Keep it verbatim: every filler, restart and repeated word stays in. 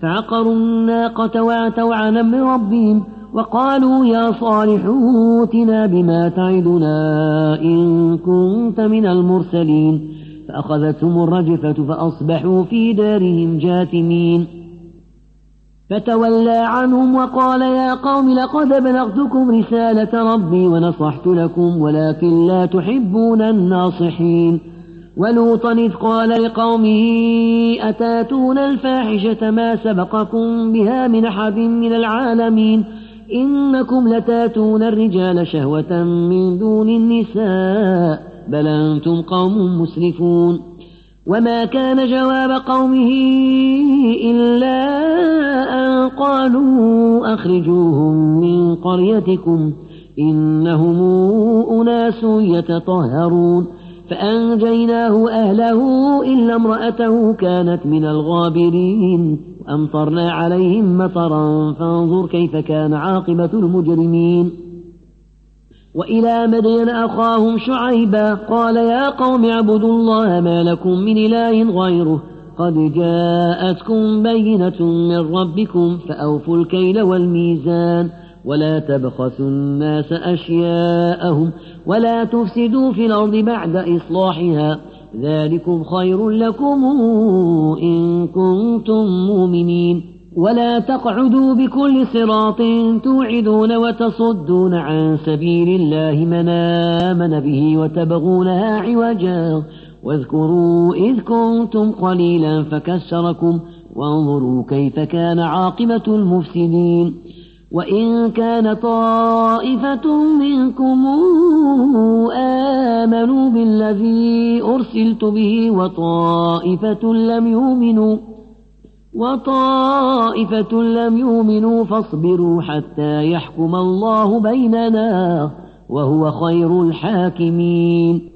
فعقروا الناقة وعتوا عن أمر ربهم وقالوا يا صالح اوتنا بما تعدنا إن كنت من المرسلين فأخذتهم الرجفة فأصبحوا في دارهم جاثمين فتولى عنهم وقال يا قوم لقد بلغتكم رسالة ربي ونصحت لكم ولكن لا تحبون الناصحين ولوطا إذ قال لقومه أتاتون الفاحشة ما سبقكم بها من أحد من العالمين إنكم لتاتون الرجال شهوة من دون النساء بل أنتم قوم مسرفون وما كان جواب قومه إلا أن قالوا أخرجوهم من قريتكم إنهم أناس يتطهرون فأنجيناه أهله إلا امرأته كانت من الغابرين وأمطرنا عليهم مطرا فانظر كيف كان عاقبة المجرمين وإلى مدين أخاهم شعيبا قال يا قوم اعبدوا الله ما لكم من إله غيره قد جاءتكم بينة من ربكم فأوفوا الكيل والميزان ولا تبخسوا الناس أشياءهم ولا تفسدوا في الأرض بعد إصلاحها ذلكم خير لكم إن كنتم مؤمنين ولا تقعدوا بكل صراط توعدون وتصدون عن سبيل الله من آمن به وتبغونها عوجا واذكروا إذ كنتم قليلا فكسركم وانظروا كيف كان عاقبة المفسدين وإن كان طائفة منكم آمنوا بالذي أرسلت به وطائفة لم يؤمنوا وطائفة لم يؤمنوا فاصبروا حتى يحكم الله بيننا وهو خير الحاكمين